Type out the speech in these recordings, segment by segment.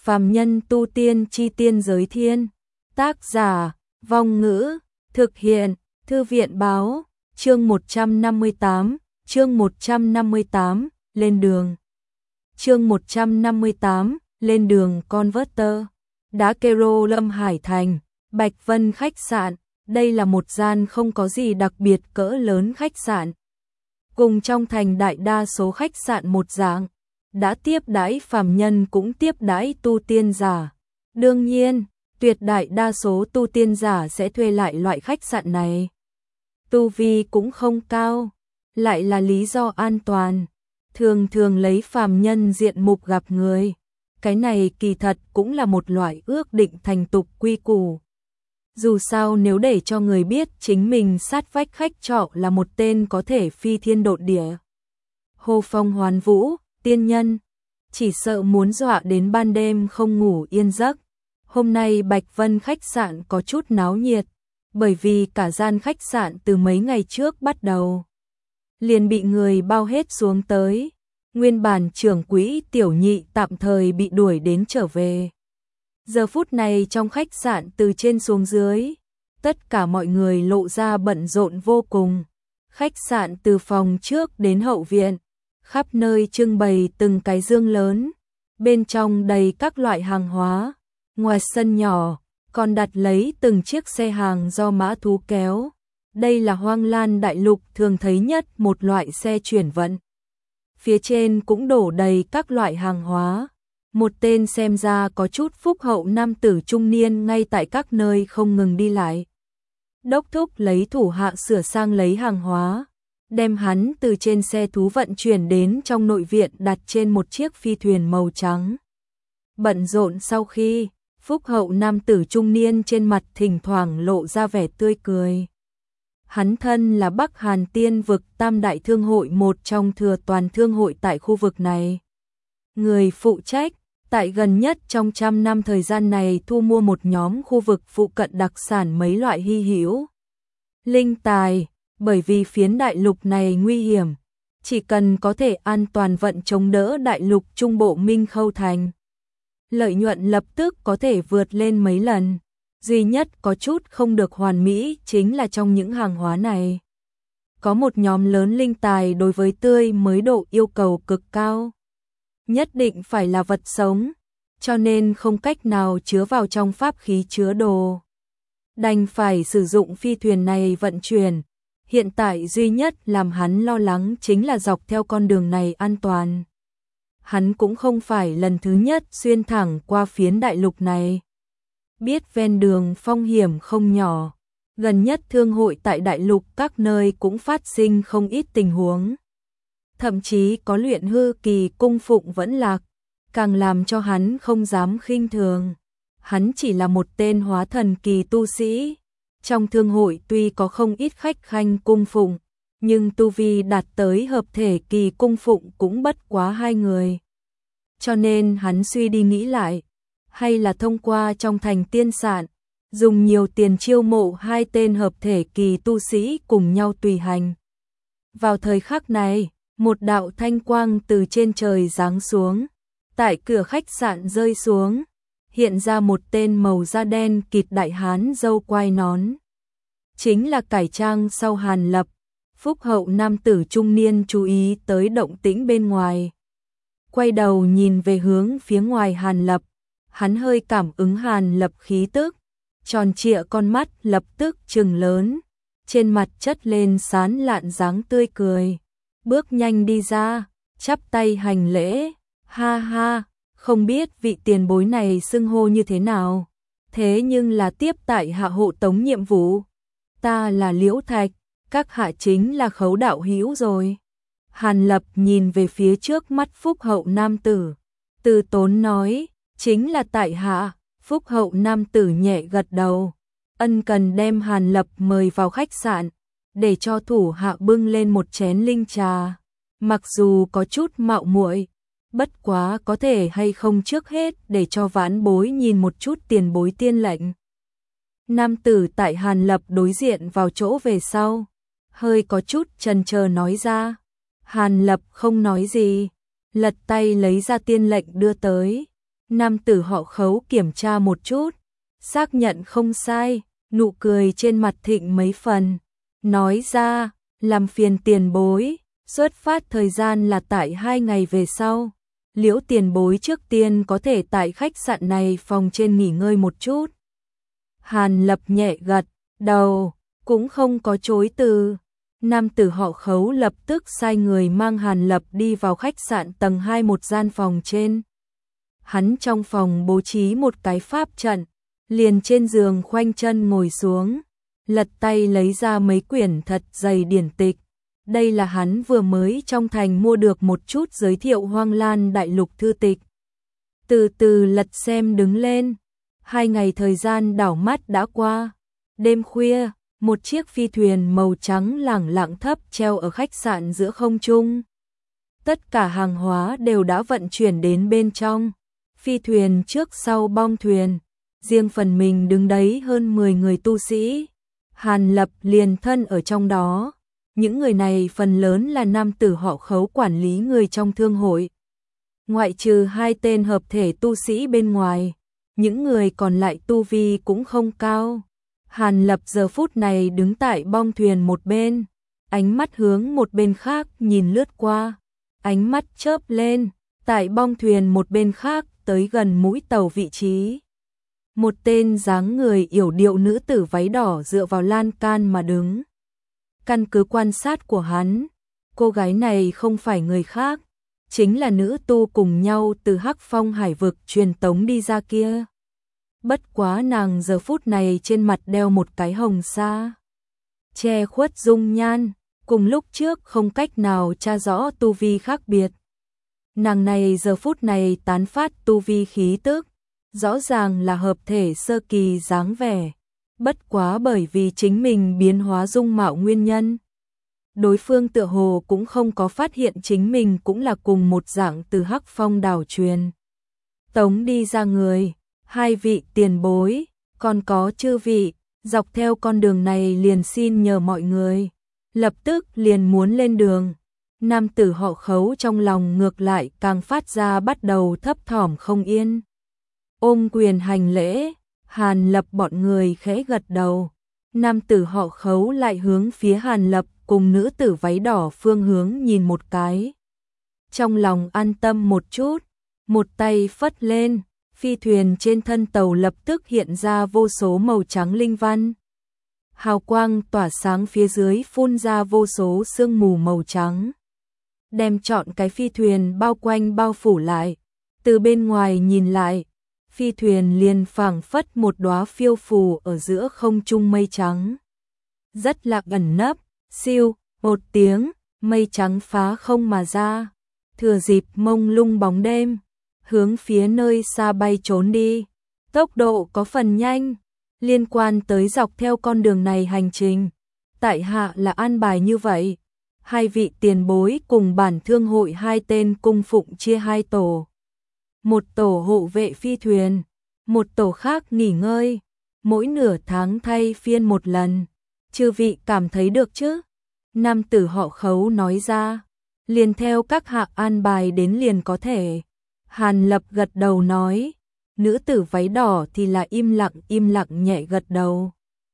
Phàm nhân tu tiên chi tiên giới thiên. Tác giả, Vong Ngữ, thực hiện, Thư viện báo, chương 158, lên đường. Chương 158, lên đường Converter. Đá Kero Lâm Hải Thành, Bạch Vân khách sạn, đây là một gian không có gì đặc biệt cỡ lớn khách sạn. Cùng trong thành đại đa số khách sạn một dạng, đã tiếp đãi phàm nhân cũng tiếp đãi tu tiên giả. Đương nhiên, tuyệt đại đa số tu tiên giả sẽ thuê lại loại khách sạn này. Tu vi cũng không cao, lại là lý do an toàn. Thường thường lấy phàm nhân diện mục gặp người. Cái này kỳ thật cũng là một loại ước định thành tục quy củ. Dù sao nếu để cho người biết chính mình sát vách khách trọ là một tên có thể phi thiên độn địa, hô phong hoán vũ, tiên nhân, chỉ sợ muốn dọa đến ban đêm không ngủ yên giấc. Hôm nay Bạch Vân khách sạn có chút náo nhiệt, bởi vì cả gian khách sạn từ mấy ngày trước bắt đầu liền bị người bao hết xuống tới. Nguyên bản trưởng quỹ Tiểu Nhị tạm thời bị đuổi đến trở về. Giờ phút này trong khách sạn từ trên xuống dưới, tất cả mọi người lộ ra bận rộn vô cùng. Khách sạn từ phòng trước đến hậu viện, khắp nơi trưng bày từng cái dương lớn, bên trong đầy các loại hàng hóa. Ngoài sân nhỏ, còn đặt lấy từng chiếc xe hàng do mã thú kéo. Đây là Hoang Lan Đại Lục thường thấy nhất một loại xe chuyển vận. Phía trên cũng đổ đầy các loại hàng hóa. Một tên xem ra có chút phúc hậu nam tử trung niên ngay tại các nơi không ngừng đi lại. Đốc thúc lấy thủ hạ sửa sang lấy hàng hóa, đem hắn từ trên xe thú vận chuyển đến trong nội viện đặt trên một chiếc phi thuyền màu trắng. Bận rộn sau khi, phúc hậu nam tử trung niên trên mặt thỉnh thoảng lộ ra vẻ tươi cười. Hắn thân là Bắc Hàn Tiên vực Tam Đại Thương hội, một trong thừa toàn thương hội tại khu vực này. Người phụ trách, tại gần nhất trong 100 năm thời gian này thu mua một nhóm khu vực phụ cận đặc sản mấy loại hy hữu linh tài, bởi vì phiến đại lục này nguy hiểm, chỉ cần có thể an toàn vận chống đỡ đại lục trung bộ Minh Khâu Thành, lợi nhuận lập tức có thể vượt lên mấy lần. Duy nhất có chút không được hoàn mỹ chính là trong những hàng hóa này có một nhóm lớn linh tài đối với tươi mới độ yêu cầu cực cao. Nhất định phải là vật sống, cho nên không cách nào chứa vào trong pháp khí chứa đồ. Đành phải sử dụng phi thuyền này vận chuyển. Hiện tại duy nhất làm hắn lo lắng chính là dọc theo con đường này an toàn. Hắn cũng không phải lần thứ nhất xuyên thẳng qua phiến đại lục này. Biết ven đường phong hiểm không nhỏ, gần nhất thương hội tại đại lục các nơi cũng phát sinh không ít tình huống. Thậm chí có luyện hư kỳ cung phụng vẫn lạc, càng làm cho hắn không dám khinh thường. Hắn chỉ là một tên hóa thần kỳ tu sĩ. Trong thương hội tuy có không ít khách khanh cung phụng, nhưng tu vi đạt tới hợp thể kỳ cung phụng cũng bất quá 2 người. Cho nên hắn suy đi nghĩ lại, hay là thông qua trong thành tiên sạn, dùng nhiều tiền chiêu mộ 2 tên hợp thể kỳ tu sĩ cùng nhau tùy hành. Vào thời khắc này, một đạo thanh quang từ trên trời giáng xuống, tại cửa khách sạn rơi xuống, hiện ra một tên màu da đen kịt đại hán râu quai nón. Chính là cải trang sau Hàn Lập. Phúc hậu nam tử trung niên chú ý tới động tĩnh bên ngoài, quay đầu nhìn về hướng phía ngoài Hàn Lập. Hắn hơi cảm ứng Hàn Lập khí tức, tròn trịa con mắt lập tức trừng lớn, trên mặt chất lên sán lạn dáng tươi cười, bước nhanh đi ra, chắp tay hành lễ. Ha ha, không biết vị tiền bối này xưng hô như thế nào, thế nhưng là tiếp tại hạ hộ tống nhiệm vụ. Ta là Liễu Thạch, các hạ chính là Khấu đạo hữu rồi. Hàn Lập nhìn về phía trước mắt phúc hậu nam tử, từ tốn nói, chính là tại hạ. Phúc hậu nam tử nhẹ gật đầu, ân cần đem Hàn Lập mời vào khách sạn, để cho thủ hạ bưng lên một chén linh trà. Mặc dù có chút mạo muội, bất quá có thể hay không trước hết để cho vãn bối nhìn một chút tiền bối tiên lệnh. Nam tử tại Hàn Lập đối diện vào chỗ về sau, hơi có chút chần chờ nói ra. Hàn Lập không nói gì, lật tay lấy ra tiên lệnh đưa tới. Nam tử họ Khấu kiểm tra một chút, xác nhận không sai, nụ cười trên mặt thịnh mấy phần, nói ra, làm phiền tiền bối, xuất phát thời gian là tại 2 ngày về sau. Liễu tiền bối trước tiên có thể tại khách sạn này phòng trên nghỉ ngơi một chút. Hàn Lập nhẹ gật đầu, cũng không có chối từ. Nam tử họ Khấu lập tức sai người mang Hàn Lập đi vào khách sạn tầng 2 một gian phòng trên. Hắn trong phòng bố trí một cái pháp trận, liền trên giường khoanh chân ngồi xuống, lật tay lấy ra mấy quyển thật dày điển tịch. Đây là hắn vừa mới trong thành mua được một chút giới thiệu Hoang Lan Đại Lục thư tịch. Từ từ lật xem đứng lên, 2 ngày thời gian đảo mắt đã qua. Đêm khuya, một chiếc phi thuyền màu trắng lẳng lặng thấp treo ở khách sạn giữa không trung. Tất cả hàng hóa đều đã vận chuyển đến bên trong. Phi thuyền trước sau bong thuyền, riêng phần mình đứng đấy hơn 10 người tu sĩ. Hàn Lập liền thân ở trong đó. Những người này phần lớn là nam tử họ Khấu quản lý người trong thương hội. Ngoại trừ 2 tên hợp thể tu sĩ bên ngoài, những người còn lại tu vi cũng không cao. Hàn Lập giờ phút này đứng tại bong thuyền một bên, ánh mắt hướng một bên khác nhìn lướt qua, ánh mắt chớp lên, tại bong thuyền một bên khác tới gần mũi tàu vị trí. Một tên dáng người yểu điệu nữ tử váy đỏ dựa vào lan can mà đứng. Căn cứ quan sát của hắn, cô gái này không phải người khác, chính là nữ tu cùng nhau từ Hắc Phong hải vực truyền tống đi ra kia. Bất quá nàng giờ phút này trên mặt đeo một cái hồng sa, che khuất dung nhan, cùng lúc trước không cách nào tra rõ tu vi khác biệt. Nàng này giờ phút này tán phát tu vi khí tức, rõ ràng là hợp thể sơ kỳ dáng vẻ. Bất quá bởi vì chính mình biến hóa dung mạo nguyên nhân, đối phương tựa hồ cũng không có phát hiện chính mình cũng là cùng một dạng từ Hắc Phong đảo truyền tống đi ra người. 2 vị tiền bối, còn có chư vị, dọc theo con đường này liền xin nhờ mọi người. Lập tức liền muốn lên đường. Nam tử họ Khấu trong lòng ngược lại càng phát ra bắt đầu thấp thỏm không yên. Ôm quyền hành lễ, Hàn Lập bọn người khẽ gật đầu. Nam tử họ Khấu lại hướng phía Hàn Lập cùng nữ tử váy đỏ phương hướng nhìn một cái. Trong lòng an tâm một chút, một tay phất lên, phi thuyền trên thân tàu lập tức hiện ra vô số màu trắng linh văn. Hào quang tỏa sáng phía dưới phun ra vô số sương mù màu trắng, đem trọn cái phi thuyền bao quanh bao phủ lại. Từ bên ngoài nhìn lại, phi thuyền liền phảng phất một đóa phiêu phù ở giữa không trung mây trắng. Rất là ẩn nấp, siêu, một tiếng, mây trắng phá không mà ra, thừa dịp mông lung bóng đêm, hướng phía nơi xa bay trốn đi. Tốc độ có phần nhanh, liên quan tới dọc theo con đường này hành trình. Tại hạ là an bài như vậy. 2 vị tiền bối cùng bản thương hội 2 tên cung phụng chia 2 tổ. Một tổ hộ vệ phi thuyền, một tổ khác nghỉ ngơi, mỗi nửa tháng thay phiên một lần. Chư vị cảm thấy được chứ? Nam tử họ Khấu nói ra, liền theo các hạ an bài đến liền có thể. Hàn Lập gật đầu nói, nữ tử váy đỏ thì là im lặng nhẹ gật đầu.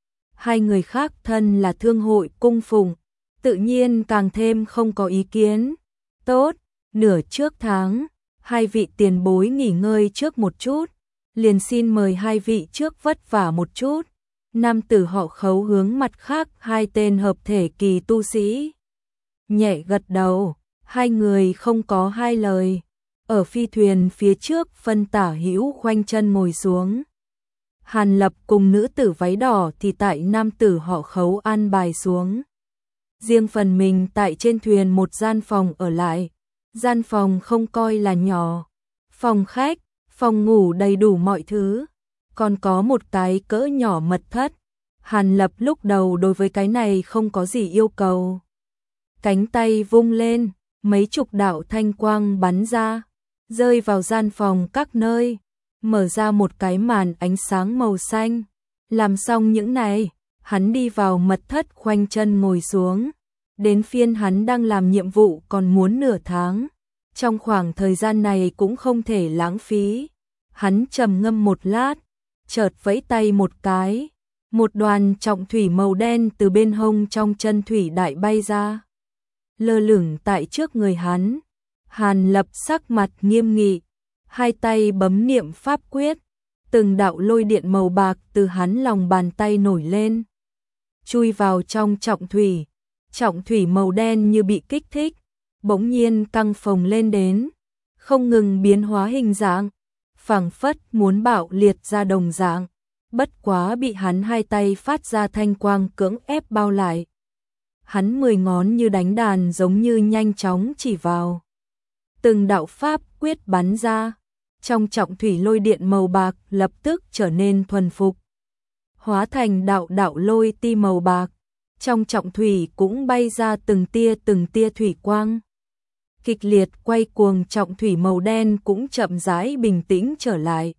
2 người khác thân là thương hội cung phụng, tự nhiên càng thêm không có ý kiến. Tốt, nửa trước tháng, 2 vị tiền bối nghỉ ngơi trước một chút, liền xin mời 2 vị trước vất vả một chút. Nam tử họ Khấu hướng mặt khác 2 tên hợp thể kỳ tu sĩ nhẹ gật đầu. 2 người không có 2 lời, ở phi thuyền phía trước phân tả hữu khoanh chân ngồi xuống. Hàn Lập cùng nữ tử váy đỏ thì tại nam tử họ Khấu an bài xuống. Riêng phần mình tại trên thuyền một gian phòng ở lại. Gian phòng không coi là nhỏ, phòng khách, phòng ngủ đầy đủ mọi thứ, còn có một cái cỡ nhỏ mật thất. Hàn Lập lúc đầu đối với cái này không có gì yêu cầu. Cánh tay vung lên, mấy chục đạo thanh quang bắn ra, rơi vào gian phòng các nơi, mở ra một cái màn ánh sáng màu xanh. Làm xong những này, hắn đi vào mật thất khoanh chân ngồi xuống. Đến phiên hắn đang làm nhiệm vụ còn muốn nửa tháng. Trong khoảng thời gian này cũng không thể lãng phí. Hắn trầm ngâm một lát, chợt vẫy tay một cái, một đoàn trọng thủy màu đen từ bên hông trong chân thủy đại bay ra, lơ lửng tại trước người hắn. Hàn Lập sắc mặt nghiêm nghị, hai tay bấm niệm pháp quyết, từng đạo lôi điện màu bạc từ hắn lòng bàn tay nổi lên, chui vào trong trọng thủy. Trọng thủy màu đen như bị kích thích, bỗng nhiên căng phồng lên đến, không ngừng biến hóa hình dạng, phảng phất muốn bạo liệt ra đồng dạng, bất quá bị hắn hai tay phát ra thanh quang cưỡng ép bao lại. Hắn 10 ngón như đánh đàn giống như nhanh chóng chỉ vào. Từng đạo pháp quyết bắn ra, trong trọng thủy lôi điện màu bạc lập tức trở nên thuần phục, hóa thành đạo đạo lôi ti màu bạc. Trong trọng thủy cũng bay ra từng tia thủy quang. Kịch liệt quay cuồng trọng thủy màu đen cũng chậm rãi bình tĩnh trở lại.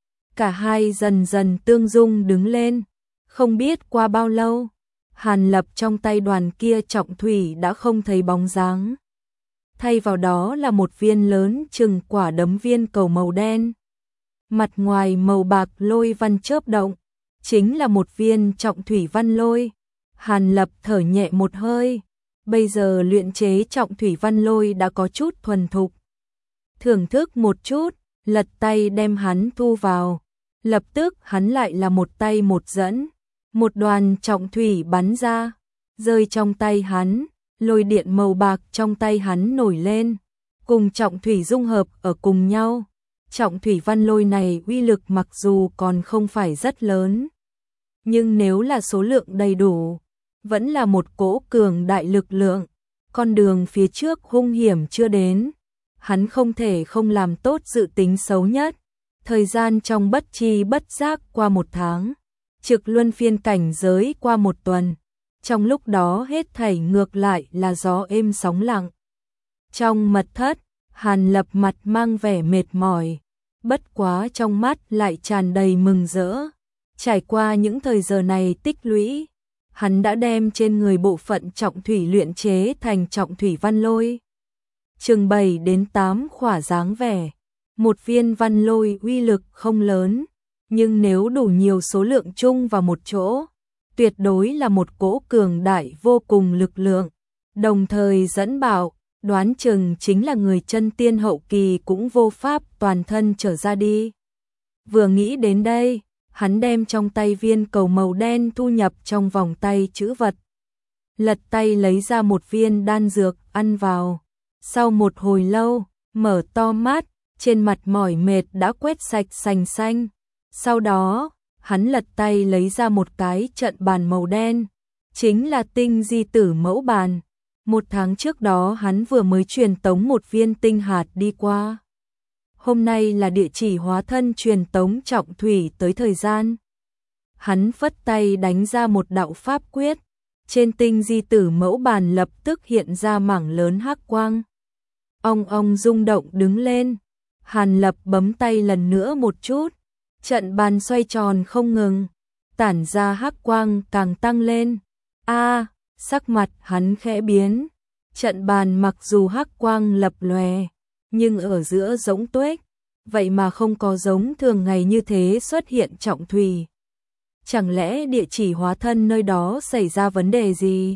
Cả hai dần dần tương dung đứng lên. Không biết qua bao lâu, Hàn Lập trong tay đoàn kia trọng thủy đã không thấy bóng dáng. Thay vào đó là một viên lớn chừng quả đấm viên cầu màu đen. Mặt ngoài màu bạc lôi văn chớp động, chính là một viên trọng thủy văn lôi. Hàn Lập thở nhẹ một hơi, bây giờ luyện chế trọng thủy văn lôi đã có chút thuần thục. Thưởng thức một chút, lật tay đem hắn thu vào, lập tức hắn lại là một tay một dẫn, một đoàn trọng thủy bắn ra, rơi trong tay hắn, lôi điện màu bạc trong tay hắn nổi lên, cùng trọng thủy dung hợp ở cùng nhau. Trọng thủy văn lôi này uy lực mặc dù còn không phải rất lớn, nhưng nếu là số lượng đầy đủ, vẫn là một cỗ cường đại lực lượng. Con đường phía trước hung hiểm chưa đến, hắn không thể không làm tốt dự tính xấu nhất. Thời gian trong bất chi bất giác qua 1 tháng, trực luân phiên cảnh giới qua 1 tuần. Trong lúc đó hết thảy ngược lại là gió êm sóng lặng. Trong mật thất, Hàn Lập mặt mang vẻ mệt mỏi, bất quá trong mắt lại tràn đầy mừng rỡ. Trải qua những thời giờ này tích lũy, hắn đã đem trên người bộ phận trọng thủy luyện chế thành trọng thủy văn lôi. Chừng 7 đến 8 khỏa dáng vẻ. Một viên văn lôi uy lực không lớn, nhưng nếu đủ nhiều số lượng chung vào một chỗ, tuyệt đối là một cỗ cường đại vô cùng lực lượng. Đồng thời dẫn bảo, đoán chừng chính là người chân tiên hậu kỳ cũng vô pháp toàn thân trở ra đi. Vừa nghĩ đến đây, hắn đem trong tay viên cầu màu đen thu nhập trong vòng tay trữ vật. Lật tay lấy ra một viên đan dược ăn vào. Sau một hồi lâu, mở to mắt, trên mặt mỏi mệt đã quét sạch sành xanh. Sau đó, hắn lật tay lấy ra một cái trận bàn màu đen, chính là tinh di tử mẫu bàn. 1 tháng trước đó hắn vừa mới truyền tống một viên tinh hạt đi qua. Hôm nay là địa chỉ hóa thân truyền tống trọng thủy tới thời gian. Hắn phất tay đánh ra một đạo pháp quyết, trên tinh di tử mẫu bàn lập tức hiện ra mảng lớn hắc quang. Ong ong rung động đứng lên. Hàn Lập bấm tay lần nữa một chút, trận bàn xoay tròn không ngừng, tản ra hắc quang càng tăng lên. Sắc mặt hắn khẽ biến, trận bàn mặc dù hắc quang lập lòe, nhưng ở giữa giống tuếch, vậy mà không có giống thường ngày như thế xuất hiện trọng thủy. Chẳng lẽ địa chỉ hóa thân nơi đó xảy ra vấn đề gì?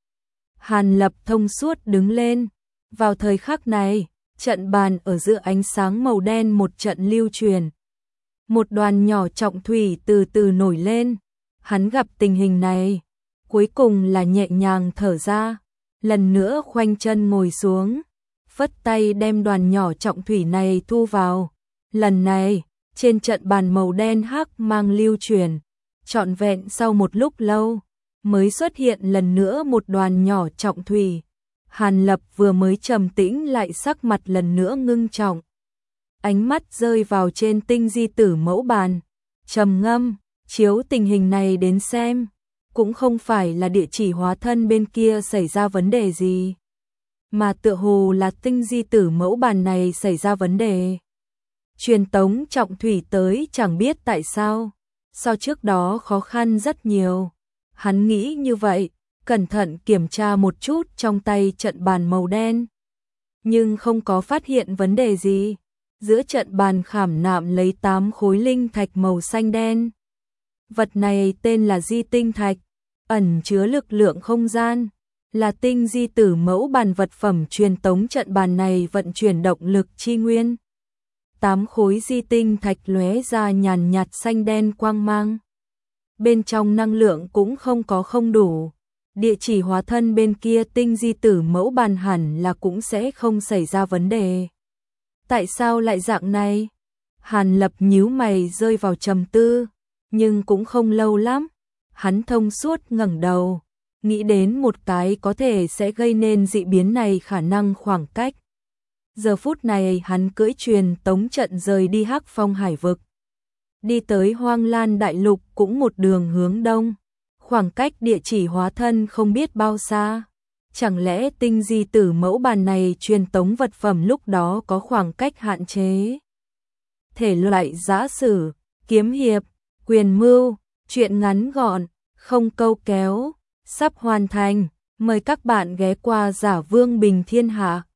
Hàn Lập thông suốt đứng lên, vào thời khắc này, trận bàn ở giữa ánh sáng màu đen một trận lưu truyền. Một đoàn nhỏ trọng thủy từ từ nổi lên, hắn gặp tình hình này, cuối cùng là nhẹ nhàng thở ra, lần nữa khoanh chân ngồi xuống, phất tay đem đoàn nhỏ trọng thủy này thu vào. Lần này, trên trận bàn màu đen hắc mang lưu truyền, trọn vẹn sau một lúc lâu, mới xuất hiện lần nữa một đoàn nhỏ trọng thủy. Hàn Lập vừa mới trầm tĩnh lại sắc mặt lần nữa ngưng trọng. Ánh mắt rơi vào trên tinh di tử mẫu bàn, trầm ngâm, chiếu tình hình này đến xem, cũng không phải là địa chỉ hóa thân bên kia xảy ra vấn đề gì, mà tựa hồ là tinh di tử mẫu bàn này xảy ra vấn đề. Truyền tống trọng thủy tới chẳng biết tại sao, so trước đó khó khăn rất nhiều. Hắn nghĩ như vậy, cẩn thận kiểm tra một chút trong tay trận bàn màu đen, nhưng không có phát hiện vấn đề gì. Giữa trận bàn khảm nạm lấy 8 khối linh thạch màu xanh đen. Vật này tên là di tinh thạch, ẩn chứa lực lượng không gian, là tinh di tử mẫu bàn vật phẩm truyền tống trận bàn này vận chuyển động lực chi nguyên. 8 khối di tinh thạch lóe ra nhàn nhạt xanh đen quang mang. Bên trong năng lượng cũng không đủ. Địa chỉ hóa thân bên kia tinh di tử mẫu bàn hẳn là cũng sẽ không xảy ra vấn đề. Tại sao lại dạng này? Hàn Lập nhíu mày rơi vào trầm tư, nhưng cũng không lâu lắm. Hắn thông suốt ngẩng đầu, nghĩ đến một cái có thể sẽ gây nên dị biến này khả năng khoảng cách. Giờ phút này hắn cưỡi truyền tống trận rời đi Hắc Phong hải vực. Đi tới Hoang Lan Đại Lục cũng một đường hướng đông. Khoảng cách địa chỉ hóa thân không biết bao xa. Chẳng lẽ tinh di tử mẫu bàn này truyền tống vật phẩm lúc đó có khoảng cách hạn chế? Thể loại giã sử, kiếm hiệp, quyền mưu, truyện ngắn gọn, không câu kéo, sắp hoàn thành. Mời các bạn ghé qua Giả Vương Bình Thiên Hạ.